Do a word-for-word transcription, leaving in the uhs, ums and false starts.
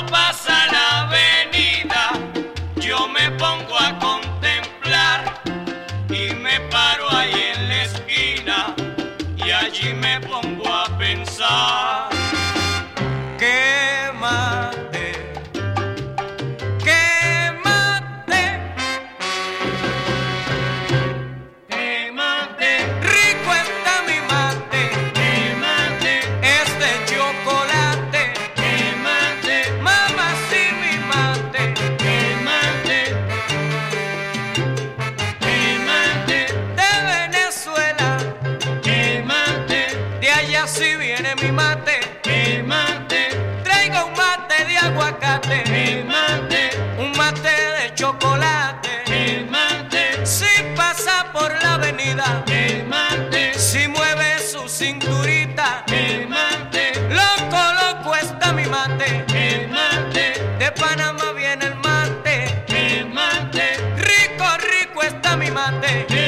pasa la avenida, yo me pongo a contemplar y me paro ahí en la esquina y allí me pongo a pensar. Quémate, quémate, quémate, rico está mi mate, quémate, es de chocolate, quémate, mamá sí mi mate, quémate, quémate, de Venezuela, quémate, de allá sí viene mi mate, quémate, traigo un mate de aguacate, quémate, un mate de chocolate, quémate, si pasa por la avenida, quémate, si mueve su cinturita, quémate, loco, loco está mi mate, quémate, de Panamá viene el mate, quémate, rico, rico está mi mate.